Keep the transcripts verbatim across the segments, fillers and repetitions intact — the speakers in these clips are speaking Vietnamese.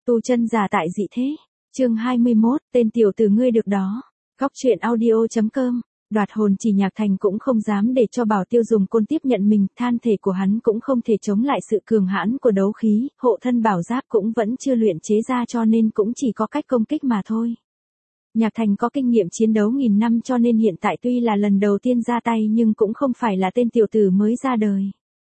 Tu chân giả tại dị thế. Chương hai mươi mốt, tên tiểu tử ngươi được đó. Góc truyện audio.com. Đoạt hồn chỉ Nhạc Thành cũng không dám để cho Bảo Tiêu dùng côn tiếp nhận mình, than thể của hắn cũng không thể chống lại sự cường hãn của đấu khí, hộ thân bảo giáp cũng vẫn chưa luyện chế ra cho nên cũng chỉ có cách công kích mà thôi. Nhạc Thành có kinh nghiệm chiến đấu nghìn năm cho nên hiện tại tuy là lần đầu tiên ra tay nhưng cũng không phải là tên tiểu tử mới ra đời.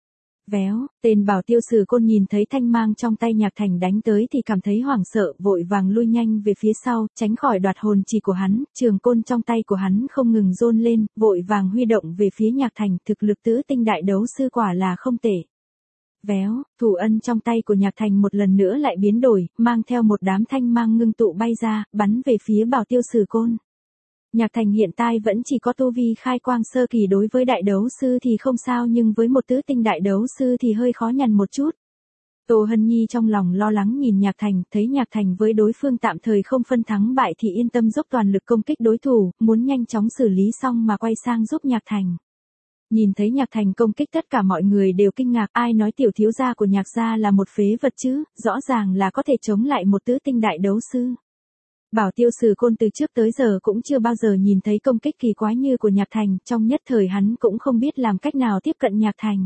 Véo, tên Bảo Tiêu sử côn nhìn thấy thanh mang trong tay Nhạc Thành đánh tới thì cảm thấy hoảng sợ, vội vàng lui nhanh về phía sau, tránh khỏi đoạt hồn chỉ của hắn, trường côn trong tay của hắn không ngừng rôn lên, vội vàng huy động về phía Nhạc Thành, thực lực tứ tinh đại đấu sư quả là không tệ. Véo, thủ ân trong tay của Nhạc Thành một lần nữa lại biến đổi, mang theo một đám thanh mang ngưng tụ bay ra, bắn về phía Bảo Tiêu sử côn. Nhạc Thành hiện tại vẫn chỉ có tu vi khai quang sơ kỳ, đối với đại đấu sư thì không sao nhưng với một tứ tinh đại đấu sư thì hơi khó nhằn một chút. Tô Hân Nhi trong lòng lo lắng nhìn Nhạc Thành, thấy Nhạc Thành với đối phương tạm thời không phân thắng bại thì yên tâm dốc toàn lực công kích đối thủ, muốn nhanh chóng xử lý xong mà quay sang giúp Nhạc Thành. Nhìn thấy Nhạc Thành công kích tất cả mọi người đều kinh ngạc, ai nói tiểu thiếu gia của Nhạc gia là một phế vật chứ, rõ ràng là có thể chống lại một tứ tinh đại đấu sư. Bảo Tiêu sử côn từ trước tới giờ cũng chưa bao giờ nhìn thấy công kích kỳ quái như của Nhạc Thành, trong nhất thời hắn cũng không biết làm cách nào tiếp cận Nhạc Thành.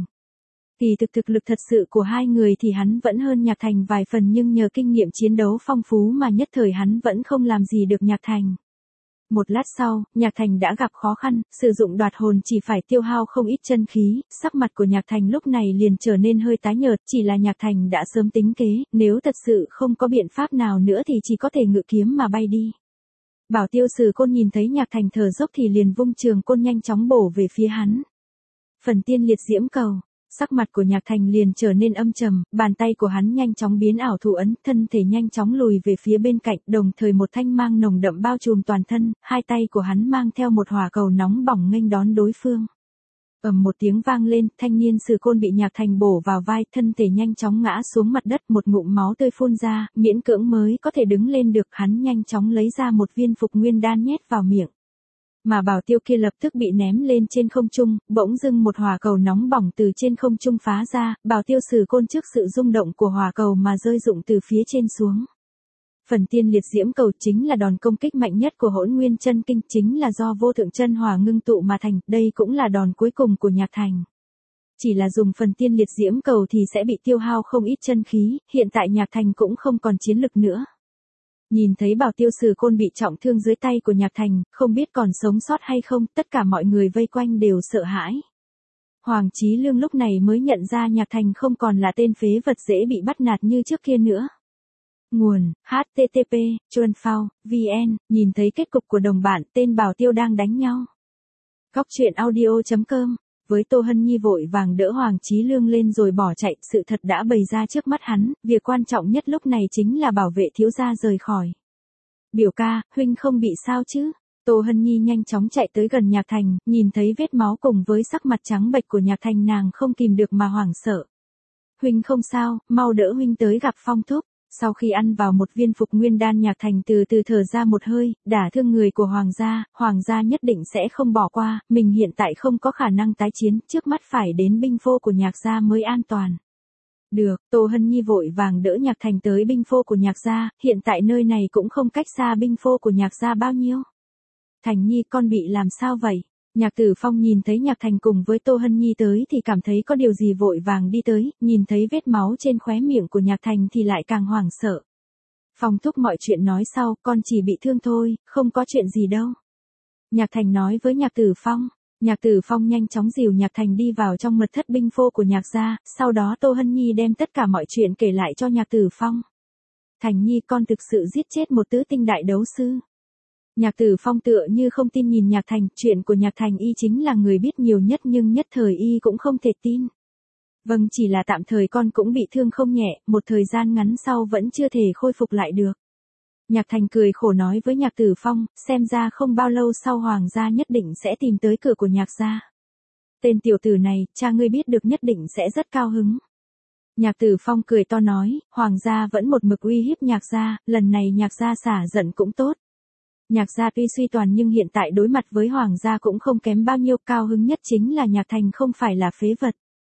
Kỳ thực thực lực thật sự của hai người thì hắn vẫn hơn Nhạc Thành vài phần nhưng nhờ kinh nghiệm chiến đấu phong phú mà nhất thời hắn vẫn không làm gì được Nhạc Thành. Một lát sau, Nhạc Thành đã gặp khó khăn, sử dụng đoạt hồn chỉ phải tiêu hao không ít chân khí, sắc mặt của Nhạc Thành lúc này liền trở nên hơi tái nhợt, chỉ là Nhạc Thành đã sớm tính kế, nếu thật sự không có biện pháp nào nữa thì chỉ có thể ngự kiếm mà bay đi. Bảo Tiêu sử côn nhìn thấy Nhạc Thành thở dốc thì liền vung trường côn nhanh chóng bổ về phía hắn. Phần tiên liệt diễm cầu. Sắc mặt của Nhạc Thành liền trở nên âm trầm, bàn tay của hắn nhanh chóng biến ảo thủ ấn, thân thể nhanh chóng lùi về phía bên cạnh, đồng thời một thanh mang nồng đậm bao trùm toàn thân, hai tay của hắn mang theo một hỏa cầu nóng bỏng nghênh đón đối phương. Ầm một tiếng vang lên, thanh niên sử côn bị Nhạc Thành bổ vào vai, thân thể nhanh chóng ngã xuống mặt đất, một ngụm máu tươi phun ra, miễn cưỡng mới có thể đứng lên được, hắn nhanh chóng lấy ra một viên phục nguyên đan nhét vào miệng. Mà Bảo Tiêu kia lập tức bị ném lên trên không trung, bỗng dưng một hỏa cầu nóng bỏng từ trên không trung phá ra, Bảo Tiêu sử côn trước sự rung động của hỏa cầu mà rơi rụng từ phía trên xuống. Phần tiên liệt diễm cầu chính là đòn công kích mạnh nhất của Hỗn Nguyên Chân Kinh, chính là do vô thượng chân hỏa ngưng tụ mà thành, đây cũng là đòn cuối cùng của Nhạc Thành. Chỉ là dùng phần tiên liệt diễm cầu thì sẽ bị tiêu hao không ít chân khí, hiện tại Nhạc Thành cũng không còn chiến lực nữa. Nhìn thấy Bảo Tiêu sử côn bị trọng thương dưới tay của Nhạc Thành, không biết còn sống sót hay không, tất cả mọi người vây quanh đều sợ hãi. Hoàng Chí Lương lúc này mới nhận ra Nhạc Thành không còn là tên phế vật dễ bị bắt nạt như trước kia nữa. Nguồn, H T T P, Chuan Phao, V N, nhìn thấy kết cục của đồng bạn, tên Bảo Tiêu đang đánh nhau. Góc truyện audio.com. Với Tô Hân Nhi vội vàng đỡ Hoàng Chí Lương lên rồi bỏ chạy, sự thật đã bày ra trước mắt hắn, việc quan trọng nhất lúc này chính là bảo vệ thiếu gia rời khỏi. Biểu ca, huynh không bị sao chứ? Tô Hân Nhi nhanh chóng chạy tới gần Nhạc Thành, nhìn thấy vết máu cùng với sắc mặt trắng bệch của Nhạc Thành nàng không kìm được mà hoảng sợ. Huynh không sao, mau đỡ huynh tới gặp Phong thúc. Sau khi ăn vào một viên phục nguyên đan, Nhạc Thành từ từ thở ra một hơi, đả thương người của Hoàng gia, Hoàng gia nhất định sẽ không bỏ qua, mình hiện tại không có khả năng tái chiến, trước mắt phải đến binh phô của Nhạc gia mới an toàn. Được, Tô Hân Nhi vội vàng đỡ Nhạc Thành tới binh phô của Nhạc gia, hiện tại nơi này cũng không cách xa binh phô của Nhạc gia bao nhiêu. Thành Nhi, con bị làm sao vậy? Nhạc Tử Phong nhìn thấy Nhạc Thành cùng với Tô Hân Nhi tới thì cảm thấy có điều gì vội vàng đi tới, nhìn thấy vết máu trên khóe miệng của Nhạc Thành thì lại càng hoảng sợ. Phong thúc, mọi chuyện nói sau, con chỉ bị thương thôi, không có chuyện gì đâu. Nhạc Thành nói với Nhạc Tử Phong. Nhạc Tử Phong nhanh chóng dìu Nhạc Thành đi vào trong mật thất binh phô của Nhạc gia, sau đó Tô Hân Nhi đem tất cả mọi chuyện kể lại cho Nhạc Tử Phong. Thành Nhi, con thực sự giết chết một tứ tinh đại đấu sư. Nhạc Tử Phong tựa như không tin nhìn Nhạc Thành, chuyện của Nhạc Thành y chính là người biết nhiều nhất nhưng nhất thời y cũng không thể tin. Vâng, chỉ là tạm thời con cũng bị thương không nhẹ, một thời gian ngắn sau vẫn chưa thể khôi phục lại được. Nhạc Thành cười khổ nói với Nhạc Tử Phong, xem ra không bao lâu sau Hoàng gia nhất định sẽ tìm tới cửa của Nhạc gia. Tên tiểu tử này, cha ngươi biết được nhất định sẽ rất cao hứng. Nhạc Tử Phong cười to nói, Hoàng gia vẫn một mực uy hiếp Nhạc gia, lần này Nhạc gia xả giận cũng tốt. Nhạc gia tuy suy toàn nhưng hiện tại đối mặt với Hoàng gia cũng không kém bao nhiêu, cao hứng nhất chính là Nhạc Thành không phải là phế vật.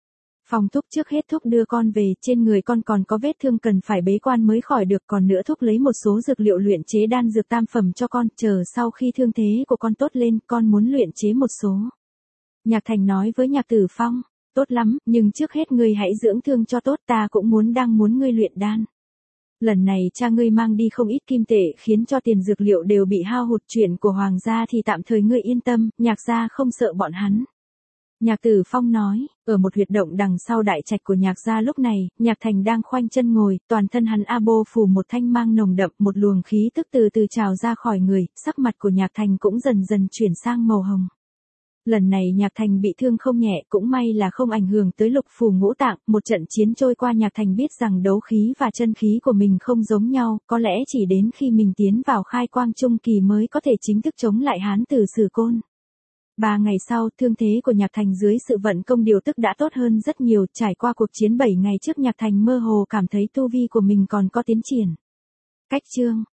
Phong thúc trước hết thúc đưa con về, trên người con còn có vết thương cần phải bế quan mới khỏi được, còn nữa thúc lấy một số dược liệu luyện chế đan dược tam phẩm cho con, chờ sau khi thương thế của con tốt lên, con muốn luyện chế một số. Nhạc Thành nói với Nhạc Tử Phong, tốt lắm, nhưng trước hết ngươi hãy dưỡng thương cho tốt, ta cũng muốn đang muốn ngươi luyện đan. Lần này cha ngươi mang đi không ít kim tệ khiến cho tiền dược liệu đều bị hao hụt, chuyện của hoàng gia thì tạm thời ngươi yên tâm, Nhạc gia không sợ bọn hắn. Nhạc Tử Phong nói, ở một huyệt động đằng sau đại trạch của Nhạc gia lúc này, Nhạc Thành đang khoanh chân ngồi, toàn thân hắn a bô phủ một thanh mang nồng đậm, một luồng khí tức từ từ trào ra khỏi người, sắc mặt của Nhạc Thành cũng dần dần chuyển sang màu hồng. Lần này Nhạc Thành bị thương không nhẹ, cũng may là không ảnh hưởng tới lục phủ ngũ tạng, một trận chiến trôi qua Nhạc Thành biết rằng đấu khí và chân khí của mình không giống nhau, có lẽ chỉ đến khi mình tiến vào khai quang trung kỳ mới có thể chính thức chống lại Hán Tử Sử Côn. Ba ngày sau, thương thế của Nhạc Thành dưới sự vận công điều tức đã tốt hơn rất nhiều, trải qua cuộc chiến bảy ngày trước Nhạc Thành mơ hồ cảm thấy tu vi của mình còn có tiến triển. Cách chương